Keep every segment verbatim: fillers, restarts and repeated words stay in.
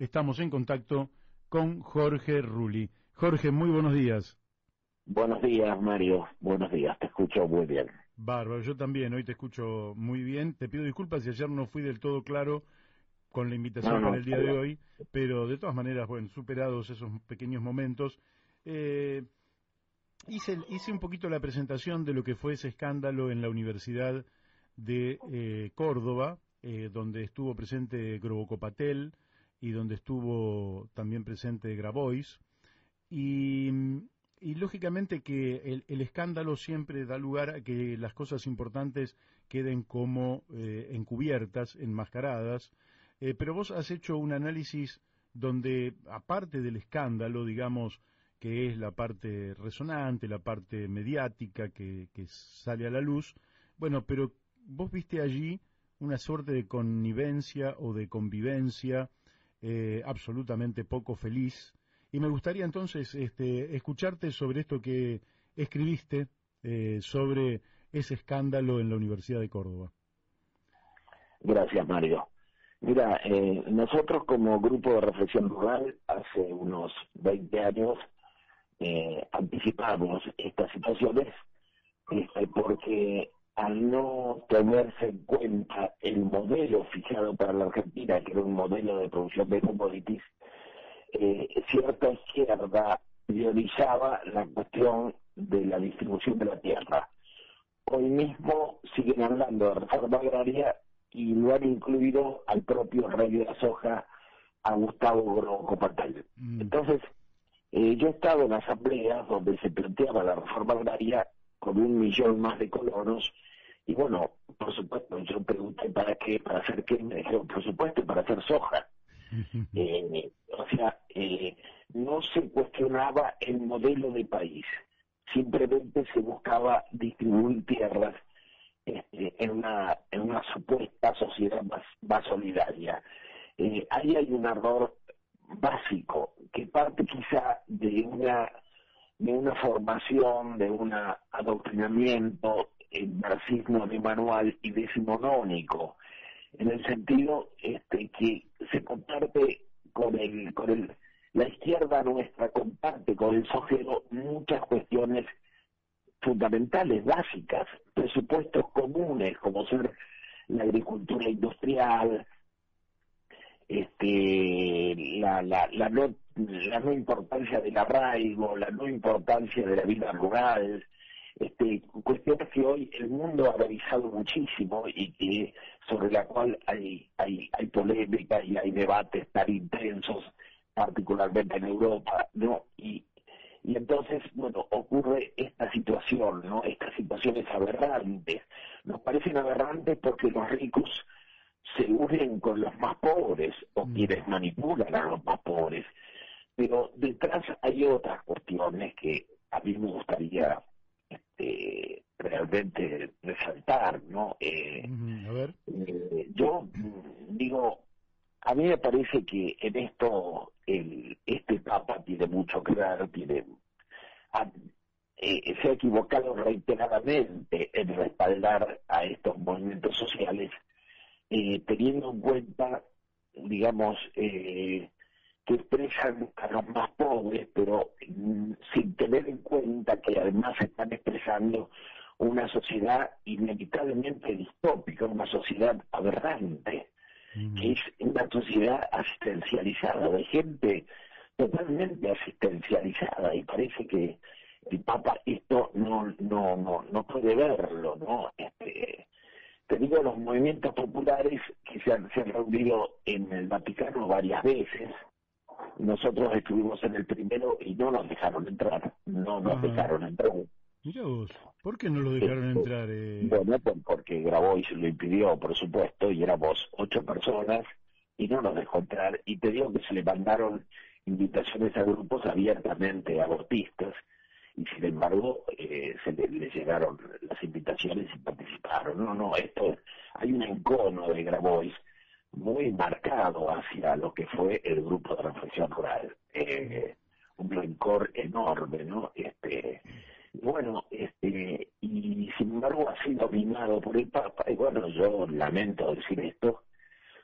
estamos en contacto con Jorge Rulli. Jorge, muy buenos días. Buenos días, Mario. Buenos días, te escucho muy bien. Bárbaro, yo también, hoy te escucho muy bien. Te pido disculpas si ayer no fui del todo claro con la invitación No, para no, el día de hoy, pero de todas maneras, bueno, superados esos pequeños momentos, eh, hice, hice un poquito la presentación de lo que fue ese escándalo en la Universidad de eh, Córdoba, eh, donde estuvo presente Grobocopatel y donde estuvo también presente Grabois, y, y lógicamente que el, el escándalo siempre da lugar a que las cosas importantes queden como eh, encubiertas, enmascaradas, eh, pero vos has hecho un análisis donde, aparte del escándalo, digamos, que es la parte resonante, la parte mediática que, que sale a la luz, bueno, pero vos viste allí una suerte de connivencia o de convivencia eh, absolutamente poco feliz, y me gustaría entonces este, escucharte sobre esto que escribiste eh, sobre ese escándalo en la Universidad de Córdoba. Gracias, Mario. Mira, eh, nosotros como Grupo de Reflexión Rural, hace unos veinte años, eh, anticipamos estas situaciones este, porque al no tenerse en cuenta el modelo fijado para la Argentina, que era un modelo de producción de commodities, eh, cierta izquierda priorizaba la cuestión de la distribución de la tierra. Hoy mismo siguen hablando de reforma agraria y lo han incluido al propio rey de la soja, a Gustavo Grobocopatel. Mm. Entonces, eh, yo he estado en asambleas donde se planteaba la reforma agraria con un millón más de colonos, y bueno, por supuesto, yo pregunté para qué, para hacer qué, me dijeron, por supuesto, para hacer soja. Eh, o sea, eh, no se cuestionaba el modelo de país, simplemente se buscaba distribuir tierras este, en una en una supuesta sociedad más, más solidaria. Eh, ahí hay un error básico que parte quizá de una de una formación, de un adoctrinamiento, el marxismo de manual y decimonónico, en el sentido este, que se comparte con el con el la izquierda nuestra comparte con el socialismo muchas cuestiones fundamentales, básicas, presupuestos comunes, como ser la agricultura industrial, este la la la no la no importancia del arraigo, la no importancia de la vida rural, este cuestiones que hoy el mundo ha revisado muchísimo y que sobre la cual hay hay hay polémica y hay debates tan intensos, particularmente en Europa, ¿no? Y y entonces, bueno, ocurre esta situación, ¿no? Estas situaciones aberrantes. Nos parecen aberrantes porque los ricos se unen con los más pobres o Mm. quienes manipulan a los más pobres. Pero detrás hay otras cuestiones que a mí me gustaría este, realmente resaltar, ¿no? Eh, Mm, a ver. eh, yo mm, digo, a mí me parece que en esto el, este Papa tiene mucho que ver, tiene, ha- eh, se ha equivocado reiteradamente en respaldar a estos movimientos sociales, eh, teniendo en cuenta, digamos, eh, que expresan a los más pobres, pero mm, sin tener en cuenta que además están expresando una sociedad inevitablemente distópica, una sociedad aberrante, que Mm. es una sociedad asistencializada, de gente totalmente asistencializada, y parece que el Papa esto no no no no puede verlo, ¿no? Este, te digo, los movimientos populares que se han, se han reunido en el Vaticano varias veces. Nosotros estuvimos en el primero y no nos dejaron entrar, no nos Ajá. dejaron entrar. Mira vos, ¿por qué no lo dejaron Este, entrar? Eh? bueno, pues porque Grabois lo impidió, por supuesto, y éramos ocho personas y no nos dejó entrar. Y te digo que se le mandaron invitaciones a grupos abiertamente abortistas, y sin embargo eh, se le, le llegaron las invitaciones y participaron. No, no, esto, hay un encono de Grabois muy marcado hacia lo que fue el grupo de reflexión rural, eh, un rencor enorme, ¿no? Este, bueno, este, y sin embargo ha sido minado por el Papa, y bueno, yo lamento decir esto,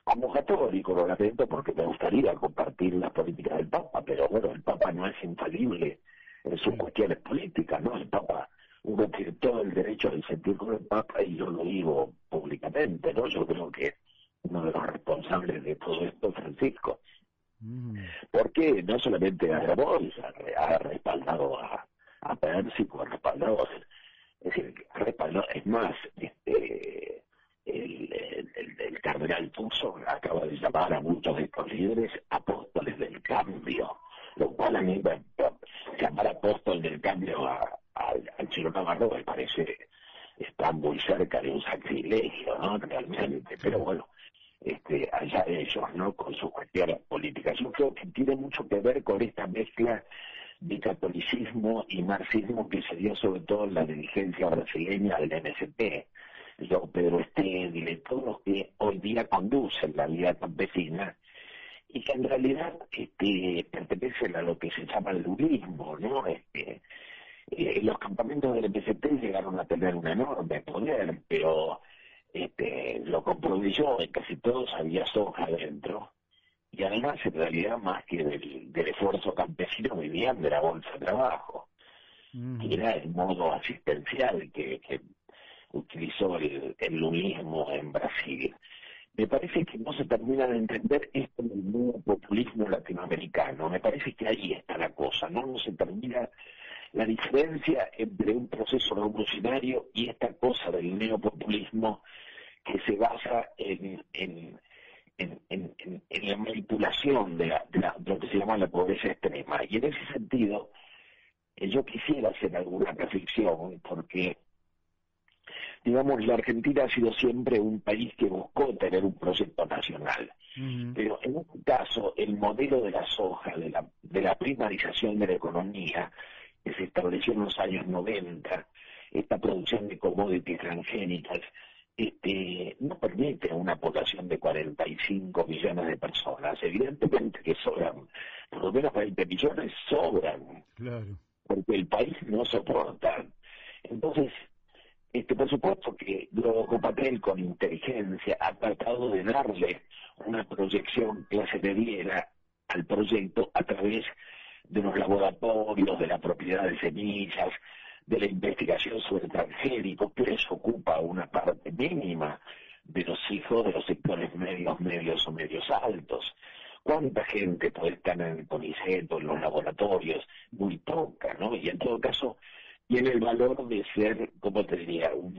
Somos católicos, lo lamento porque me gustaría compartir las políticas del Papa, pero bueno, el Papa no es infalible en sus cuestiones políticas, ¿no? El Papa, uno tiene todo el derecho a disentir con el Papa y yo lo digo públicamente, ¿no? Yo creo que uno de los responsables de todo esto es Francisco. Mm. Porque no solamente a Grabois, ha, ha respaldado a, a Pérsico, ha respaldado, es decir, ha respaldado, es más, este... El, el, el cardenal Tuso acaba de llamar a muchos de estos líderes apóstoles del cambio, lo cual a mí me, llamar apóstol del cambio a, a, al Chino Navarro me parece está muy cerca de un sacrilegio, ¿no? Realmente, pero bueno, este, allá ellos, ¿no? Con sus cuestiones políticas. Yo creo que tiene mucho que ver con esta mezcla de catolicismo y marxismo que se dio sobre todo en la dirigencia brasileña del M S T. Yo, Pedro Stedile, todos los que hoy día conducen la vida campesina y que en realidad este, pertenecen a lo que se llama el lulismo, ¿no? Este, eh, los campamentos del M S T llegaron a tener un enorme poder, pero este, lo comprobé yo, en casi todos había soja adentro, y además en realidad más que del, del esfuerzo campesino vivían de la bolsa de trabajo, mm. que era el modo asistencial que... que utilizó el, el lulismo en Brasil. Me parece que no se termina de entender esto del nuevo populismo latinoamericano. Me parece que ahí está la cosa, ¿no? No se termina la diferencia entre un proceso revolucionario y esta cosa del neopopulismo que se basa en, en, en, en, en, en la manipulación de, la, de, la, de lo que se llama la pobreza extrema. Y en ese sentido, eh, yo quisiera hacer alguna reflexión, porque digamos, la Argentina ha sido siempre un país que buscó tener un proyecto nacional. Uh-huh. Pero en este caso, el modelo de la soja, de la, de la primarización de la economía, que se estableció en los años noventa, esta producción de commodities transgénicas, este, no permite a una población de cuarenta y cinco millones de personas. Evidentemente que sobran, por lo menos veinte millones sobran, claro, porque el país no soporta. Entonces, Este, por supuesto que Globo Copatel con inteligencia ha tratado de darle una proyección clase mediera al proyecto a través de los laboratorios, de la propiedad de semillas, de la investigación sobre transgénicos, que eso ocupa una parte mínima de los hijos de los sectores medios, medios o medios altos. ¿Cuánta gente puede estar en el CONICET o en los laboratorios? Muy poca, ¿no? Y en todo caso tiene el valor de ser, como te diría, un,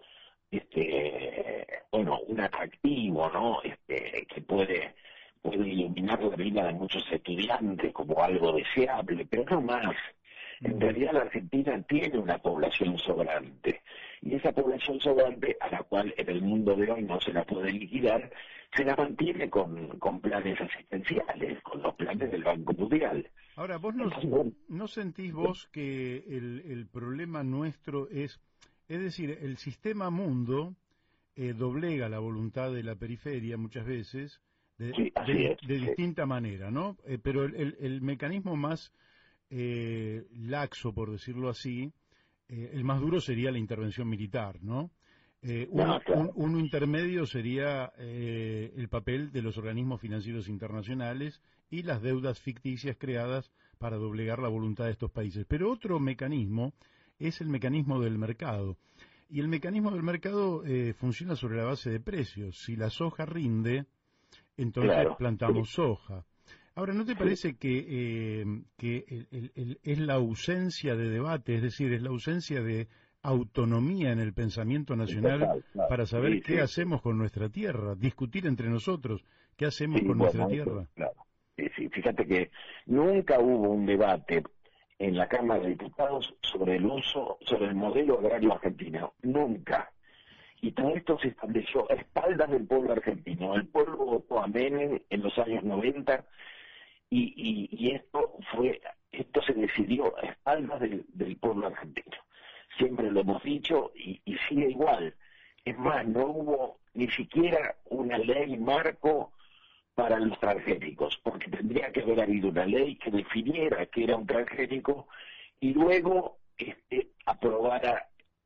este, bueno, un atractivo, ¿no? Este, que puede, puede iluminar la vida de muchos estudiantes como algo deseable, pero no más. En realidad la Argentina tiene una población sobrante, y esa población sobrante, a la cual en el mundo de hoy no se la puede liquidar, se la mantiene con, con planes asistenciales, con los planes del Banco Mundial. Ahora, ¿vos no, Entonces, no sentís vos que el, el problema nuestro es, es decir, el sistema mundo eh, doblega la voluntad de la periferia muchas veces, de, sí, de, es, de sí. distinta manera, ¿no? Eh, pero el, el, el mecanismo más eh, laxo, por decirlo así, eh, el más duro sería la intervención militar, ¿no? Eh, uno, no, claro. un, uno intermedio sería eh, el papel de los organismos financieros internacionales y las deudas ficticias creadas para doblegar la voluntad de estos países. Pero otro mecanismo es el mecanismo del mercado. Y el mecanismo del mercado eh, funciona sobre la base de precios. Si la soja rinde, entonces claro. plantamos soja. Ahora, ¿no te parece que, eh, que el, el, el, es la ausencia de debate, es decir, es la ausencia de autonomía en el pensamiento nacional claro, claro. para saber sí, qué sí, hacemos sí. con nuestra tierra, discutir entre nosotros qué hacemos sí, con bueno, nuestra tierra? Eso, claro. Sí, sí, fíjate que nunca hubo un debate en la Cámara de Diputados sobre el uso, sobre el modelo agrario argentino, nunca. Y todo esto se estableció a espaldas del pueblo argentino. El pueblo votó a Menem en los años noventa y, y, y esto fue, esto se decidió a espaldas del, del pueblo argentino. Siempre lo hemos dicho y, y sigue igual. Es más, no hubo ni siquiera una ley marco para los transgénicos, porque tendría que haber habido una ley que definiera qué era un transgénico y luego este, aprobara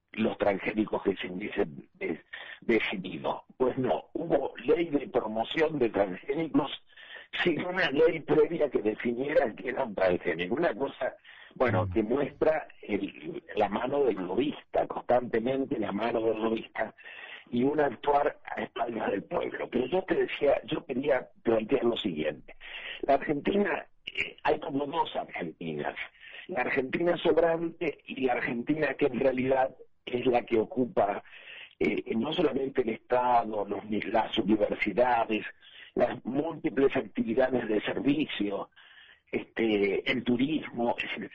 los transgénicos que se hubiesen eh, definido. Pues no, hubo ley de promoción de transgénicos sin una ley previa que definiera que era un transgénico. Una cosa, bueno, que muestra el, la mano del lobista, constantemente la mano del lobista, y un actuar a espaldas del pueblo. Pero yo te decía, yo quería plantear lo siguiente. La Argentina, eh, hay como dos Argentinas. La Argentina sobrante y la Argentina que en realidad es la que ocupa eh, no solamente el Estado, los, las universidades, las múltiples actividades de servicio, este, el turismo. Es decir,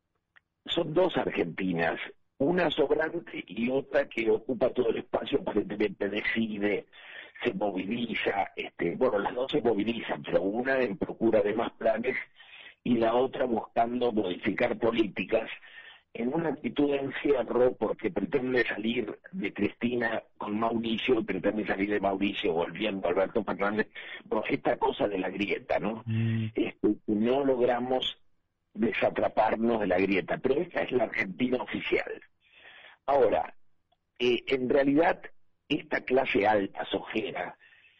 son dos Argentinas, una sobrante y otra que ocupa todo el espacio, aparentemente decide, se moviliza, este, bueno, las dos se movilizan, pero una en procura de más planes y la otra buscando modificar políticas en una actitud de encierro porque pretende salir de Cristina con Mauricio, pretende salir de Mauricio volviendo a Alberto Fernández, bueno, esta cosa de la grieta, ¿no? Mm. Este, no logramos desatraparnos de la grieta, pero esta es la Argentina oficial. Ahora, eh, en realidad, esta clase alta, sojera,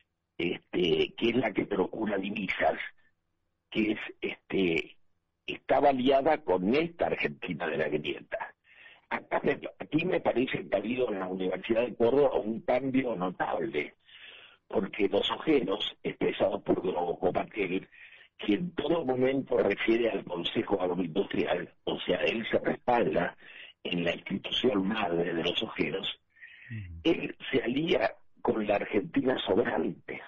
este, que es la que procura divisas, que es este estaba aliada con esta Argentina de la grieta. Acá me, aquí me parece que ha habido en la Universidad de Córdoba un cambio notable, porque los ojeros, expresados por Grobo Copatel, que en todo momento refiere al Consejo Agroindustrial, o sea, él se respalda en la institución madre de los ojeros, uh-huh. Él se alía con la Argentina sobrante.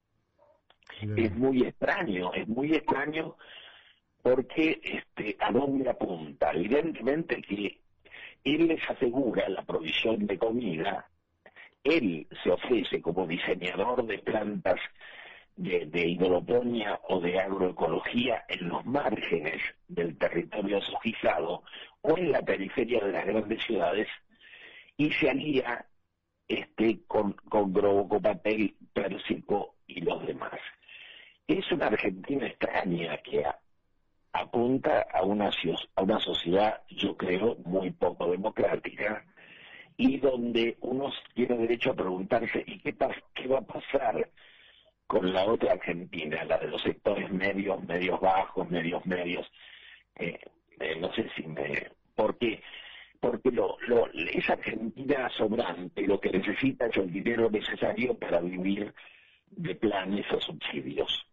Uh-huh. Es muy extraño, es muy extraño porque este, ¿a dónde apunta? Evidentemente que él les asegura la provisión de comida, él se ofrece como diseñador de plantas de, de hidroponía o de agroecología en los márgenes del territorio sojizado o en la periferia de las grandes ciudades, y se alía este, con, con Grobo Copatel, Pérsico y los demás. Es una Argentina extraña que ha, apunta a una, a una sociedad, yo creo, muy poco democrática, y donde uno tiene derecho a preguntarse, ¿y qué, qué va a pasar con la otra Argentina, la de los sectores medios, medios bajos, medios medios? Eh, eh, no sé si me... Porque, porque lo, lo, esa Argentina sobrante lo que necesita es el dinero necesario para vivir de planes o subsidios.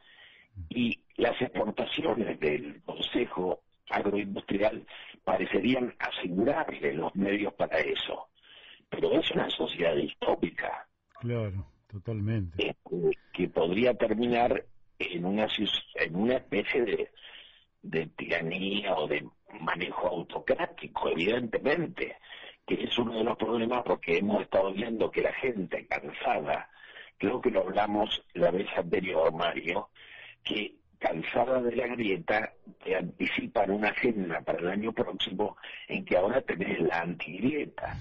Y las exportaciones del Consejo Agroindustrial parecerían asegurarle los medios para eso. Pero es una sociedad distópica. Claro, totalmente. Eh, que podría terminar en una, en una especie de, de tiranía o de manejo autocrático, evidentemente, que es uno de los problemas porque hemos estado viendo que la gente cansada, creo que lo hablamos la vez anterior, Mario, que cansada de la grieta, te anticipan una agenda para el año próximo en que ahora tenés la antigrieta.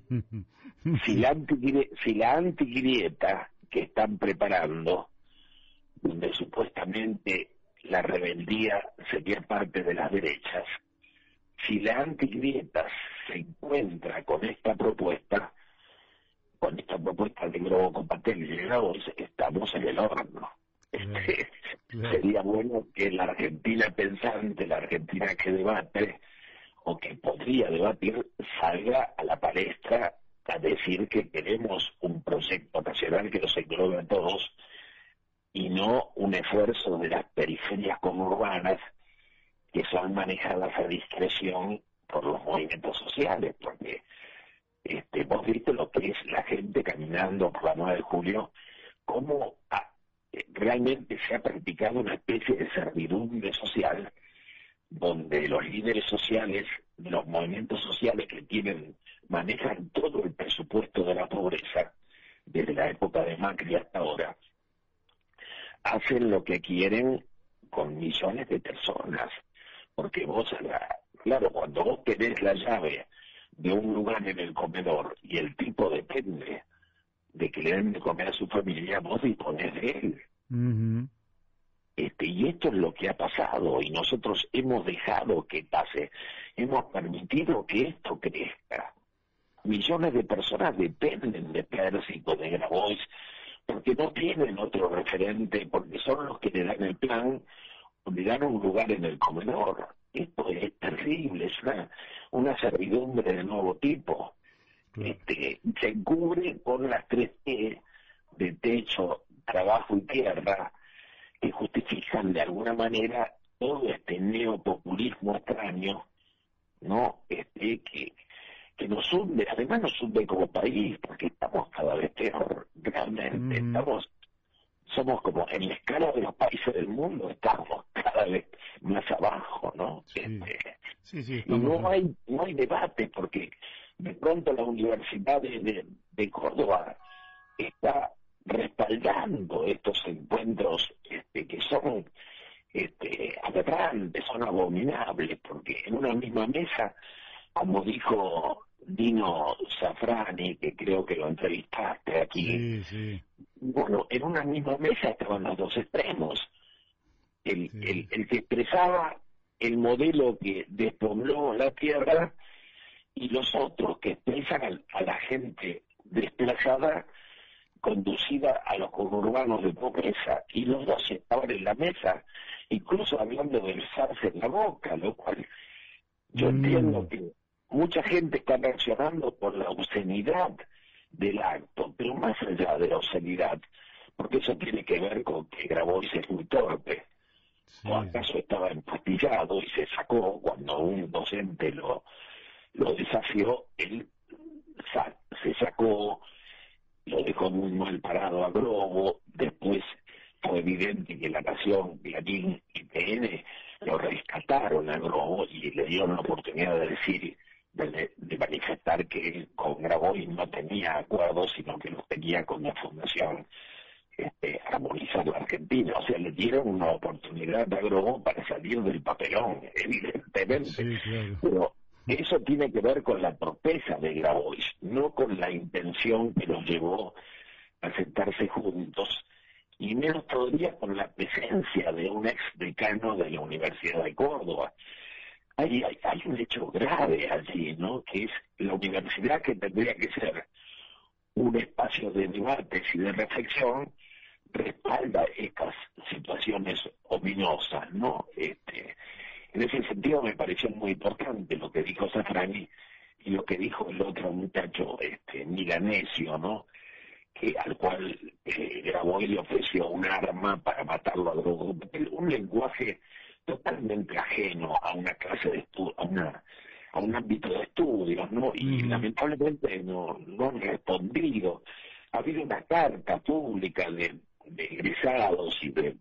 Si la, antigrieta, si la antigrieta que están preparando, donde supuestamente la rebeldía sería parte de las derechas, si la antigrieta se encuentra con esta propuesta, con esta propuesta de Grobo Copatel y Llegamos, estamos en el horno. Este, claro. Sería bueno que la Argentina pensante, la Argentina que debate o que podría debatir, salga a la palestra a decir que queremos un proyecto nacional que nos englobe a todos y no un esfuerzo de las periferias conurbanas que son manejadas a discreción por los movimientos sociales, porque este, vos viste lo que es la gente caminando por la nueve de julio, cómo a, realmente se ha practicado una especie de servidumbre social donde los líderes sociales, los movimientos sociales que tienen, manejan todo el presupuesto de la pobreza desde la época de Macri hasta ahora, hacen lo que quieren con millones de personas, porque vos, claro, cuando vos tenés la llave de un lugar en el comedor y el tipo depende de que le den de comer a su familia, vos disponés de él. Uh-huh. Este, y esto es lo que ha pasado, y nosotros hemos dejado que pase, hemos permitido que esto crezca. millones de personas dependen de Pérsico, de Grabois, porque no tienen otro referente, porque son los que le dan el plan o le dan un lugar en el comedor. Esto es terrible, es una, una servidumbre de nuevo tipo. Claro. Este, se cubre con las tres T de techo, trabajo y tierra, que justifican de alguna manera todo este neopopulismo extraño, ¿no? Este, que, que nos hunde, además nos hunde como país, porque estamos cada vez peor, realmente, mm. estamos, somos como en la escala de los países del mundo, estamos cada vez más abajo, ¿no? Sí. Este, sí, sí, y no hay, no hay debate, porque de pronto la Universidad de, de, de Córdoba está respaldando estos encuentros este, que son este, aberrantes, son abominables, porque en una misma mesa, como dijo Dino Safrani, que creo que lo entrevistaste aquí, sí, sí. bueno, en una misma mesa estaban los dos extremos, el, sí. el, el que expresaba el modelo que despobló la tierra y los otros que expresan a, a la gente desplazada conducida a los conurbanos de pobreza, y los dos estaban en la mesa, incluso hablando de besarse en la boca, lo cual yo mm. entiendo que mucha gente está reaccionando por la obscenidad del acto, pero más allá de la obscenidad, porque eso tiene que ver con que Grabois es muy torpe, sí. o acaso estaba empastillado y se sacó cuando un docente lo, lo desafió, él sa se sacó, lo dejó muy mal parado a Globo, después fue evidente que La Nación, Clarín y T N lo rescataron a Globo y le dieron la oportunidad de decir, de, de manifestar que él con Grabois no tenía acuerdos, sino que los tenía con la Fundación este, Armonizar la Argentina. O sea, le dieron una oportunidad a Globo para salir del papelón, evidentemente. Sí, claro. Pero eso tiene que ver con la torpeza de Grabois, no con la intención que los llevó a sentarse juntos, y menos todavía con la presencia de un ex decano de la Universidad de Córdoba. Hay, hay, hay un hecho grave allí, ¿no? Que es la universidad, que tendría que ser un espacio de debates y de reflexión, respalda estas situaciones ominosas, ¿no? Este, en ese sentido me pareció muy importante lo que dijo Safrani y lo que dijo el otro muchacho, este, milanesio, ¿no? Que al cual eh, Grabois le ofreció un arma para matarlo a Drogo, un lenguaje totalmente ajeno a una clase de estudio, a una a un ámbito de estudios, ¿no? Y mm. lamentablemente no, no han respondido. Ha habido una carta pública de, de egresados y de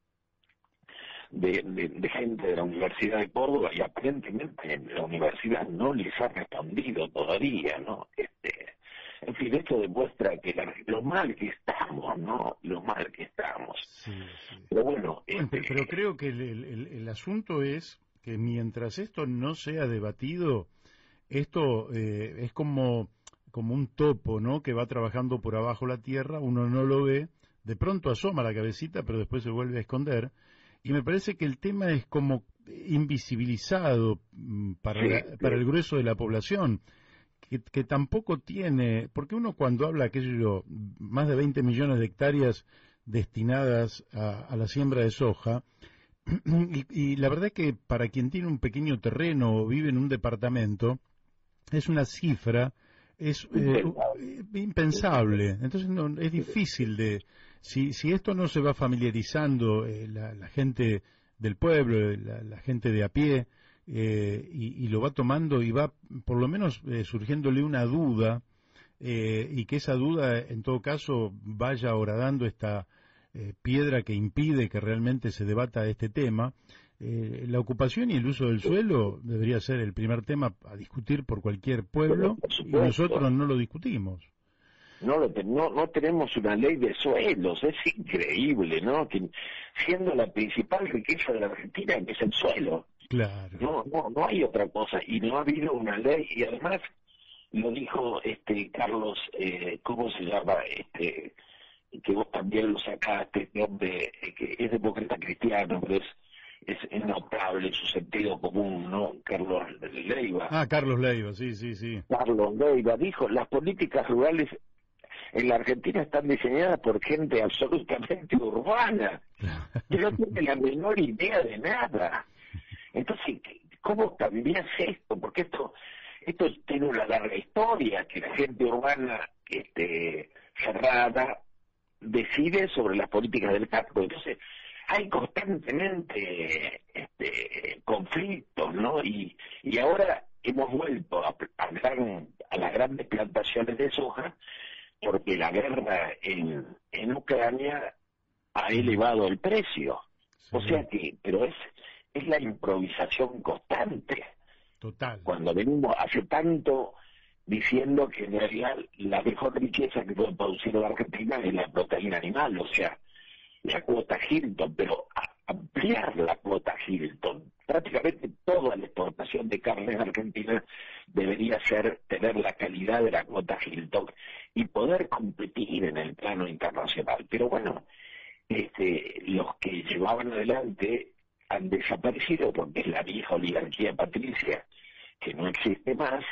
De, de, de gente de la Universidad de Córdoba, y aparentemente la universidad no les ha respondido todavía, ¿no? Este, en fin, esto demuestra que la, lo mal que estamos, ¿no? Lo mal que estamos. Sí, sí. Pero bueno... bueno este, pero creo que el, el, el asunto es que mientras esto no sea debatido, esto eh, es como, como un topo, ¿no? Que va trabajando por abajo la tierra, uno no lo ve, de pronto asoma la cabecita, pero después se vuelve a esconder. Y me parece que el tema es como invisibilizado para, sí, la, sí. para el grueso de la población, que, que tampoco tiene, porque uno cuando habla, qué sé yo, más de veinte millones de hectáreas destinadas a, a la siembra de soja, y, y la verdad es que para quien tiene un pequeño terreno o vive en un departamento, es una cifra, es eh, impensable. Entonces no, es difícil de... Si, si esto no se va familiarizando, eh, la, la gente del pueblo, la, la gente de a pie, eh, y, y lo va tomando y va por lo menos eh, surgiéndole una duda, eh, y que esa duda en todo caso vaya horadando esta eh, piedra que impide que realmente se debata este tema, eh, la ocupación y el uso del suelo debería ser el primer tema a discutir por cualquier pueblo, y nosotros no lo discutimos. No, lo te, no, no tenemos una ley de suelos, es increíble, ¿no? Que siendo la principal riqueza de la Argentina, que es el suelo. Claro. No, no, no hay otra cosa, y no ha habido una ley, y además lo dijo este Carlos, eh, ¿cómo se llama? Este, que vos también lo sacaste, este hombre, eh, que es demócrata cristiano, pero es es, es notable su sentido común, ¿no? Carlos Leiva. Ah, Carlos Leiva, sí, sí, sí. Carlos Leiva dijo, las políticas rurales en la Argentina están diseñadas por gente absolutamente urbana, que no tiene la menor idea de nada. Entonces, ¿cómo cambias esto? Porque esto esto tiene una larga historia, que la gente urbana este, cerrada decide sobre las políticas del campo. Entonces, hay constantemente este, conflictos, ¿no? Y, y ahora hemos vuelto a, a, gran, a las grandes plantaciones de soja, porque la guerra en, en Ucrania ha elevado el precio. Sí. O sea que, pero es, es la improvisación constante. Total. Cuando venimos hace tanto diciendo que en realidad la mejor riqueza que puede producir la Argentina es la proteína animal, o sea, la cuota Hilton, pero ampliar la cuota Hilton. Prácticamente toda la exportación de carne en Argentina debería ser tener la calidad de la cuota Hilton y poder competir en el plano internacional. Pero bueno, este, los que llevaban adelante han desaparecido porque es la vieja oligarquía patricia que no existe más,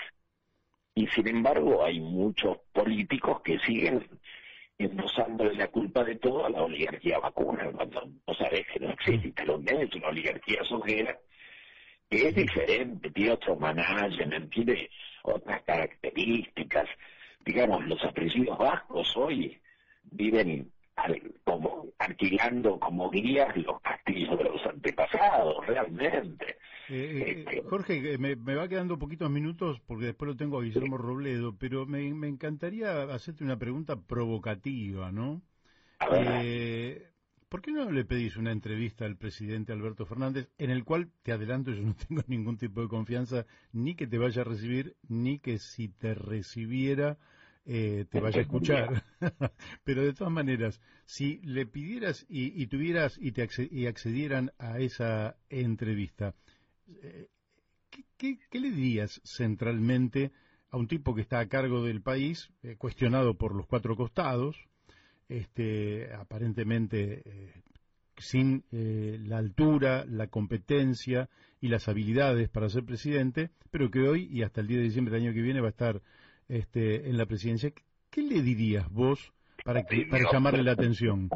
y sin embargo hay muchos políticos que siguen endosándole la culpa de todo a la oligarquía vacuna, cuando no sabes que no existe, lo que es una oligarquía sojera, que es diferente, tiene otro management, tiene otras características. Digamos, los apellidos vascos hoy viven al, como alquilando como guías los castillos de los antepasados, realmente. Eh, eh, Jorge, me, me va quedando poquitos minutos porque después lo tengo a Guillermo Robledo, pero me, me encantaría hacerte una pregunta provocativa, ¿no? A ver. Eh, ¿Por qué no le pedís una entrevista al presidente Alberto Fernández, en el cual, te adelanto, yo no tengo ningún tipo de confianza, ni que te vaya a recibir, ni que si te recibiera eh, te vaya a escuchar? Pero de todas maneras, si le pidieras y, y tuvieras y te acce- y accedieran a esa entrevista, ¿Qué, qué, ¿qué le dirías centralmente a un tipo que está a cargo del país, eh, cuestionado por los cuatro costados, este, aparentemente eh, sin eh, la altura, la competencia y las habilidades para ser presidente, pero que hoy y hasta el diez de diciembre del año que viene va a estar este, en la presidencia? ¿Qué, qué le dirías vos para, que, para llamarle la atención?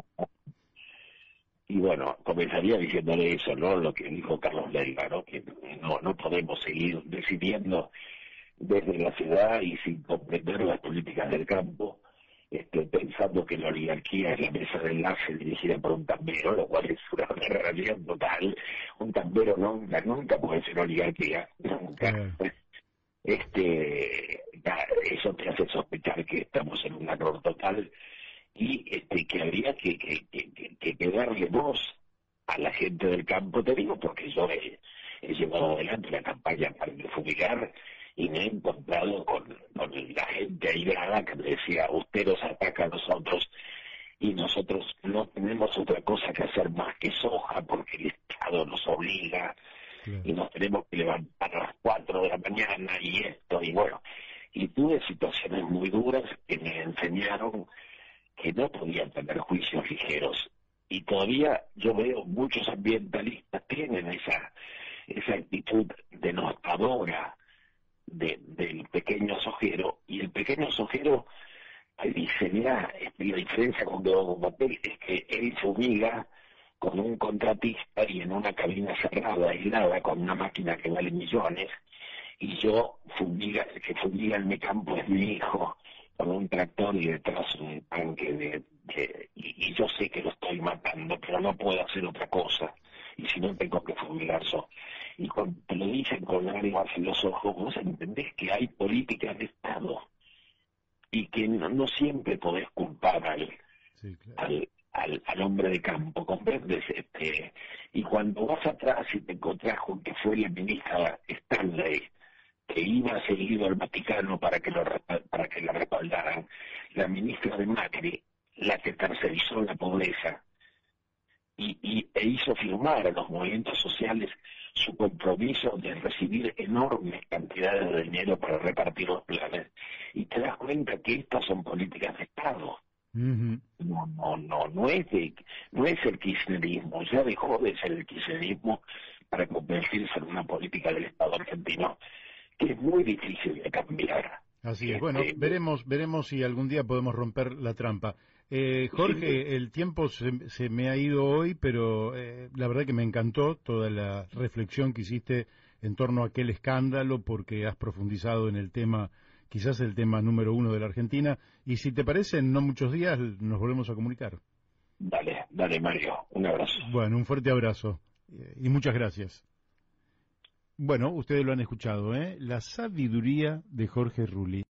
Y bueno, comenzaría diciéndole eso, ¿no? Lo que dijo Carlos Leiva, ¿no? Que no, no podemos seguir decidiendo desde la ciudad y sin comprender las políticas del campo, este, pensando que la oligarquía es la mesa de enlace dirigida por un tambero, lo cual es una aberración total. Un tambero nunca, nunca puede ser oligarquía, nunca. Claro. Este, eso te hace sospechar que estamos en un error total. Y este, que habría que, que, que, que, que darle voz a la gente del campo, te digo, porque yo he, he llevado adelante la campaña para fumigar y me he encontrado con, con la gente aislada que me decía, usted nos ataca a nosotros y nosotros no tenemos otra cosa que hacer más que soja porque el Estado nos obliga. Claro. Y nos tenemos que levantar a las cuatro de la mañana y esto, y bueno, y tuve situaciones muy duras que me enseñaron que no podían tener juicios ligeros, y todavía yo veo muchos ambientalistas tienen esa esa actitud denostadora de, del pequeño sojero, y el pequeño sojero sería, la diferencia con Don Papel es que él fumiga con un contratista y en una cabina cerrada, aislada, con una máquina que vale millones, y yo fumiga, el que fumiga en mi campo es mi hijo, con un tractor y detrás un tanque de, de y, y yo sé que lo estoy matando, pero no puedo hacer otra cosa, y si no tengo que fumigar yo. Y cuando te lo dicen con lágrimas en los ojos, vos entendés que hay políticas de Estado y que no, no siempre podés culpar al, sí, claro. al, al, al hombre de campo, ¿comprendes? Este, y cuando vas atrás y te encontrás con que fue la ministra Stanley, que iba seguido al Vaticano para que lo para que la respaldaran, la ministra de Macri, la que tercerizó la pobreza y, y e hizo firmar a los movimientos sociales su compromiso de recibir enormes cantidades de dinero para repartir los planes, y te das cuenta que estas son políticas de Estado. Ujú. No, no, no, no es de, no es el kirchnerismo, ya dejó de ser el kirchnerismo para convertirse en una política del Estado argentino que es muy difícil de cambiar. Así es. Bueno, Este, veremos, veremos si algún día podemos romper la trampa. Eh, Jorge, el tiempo se, se me ha ido hoy, pero eh, la verdad que me encantó toda la reflexión que hiciste en torno a aquel escándalo, porque has profundizado en el tema, quizás el tema número uno de la Argentina. Y si te parece, en no muchos días nos volvemos a comunicar. dale, dale Mario, un abrazo. Bueno, un fuerte abrazo eh, y muchas gracias. Bueno, ustedes lo han escuchado, ¿eh? La sabiduría de Jorge Rulli.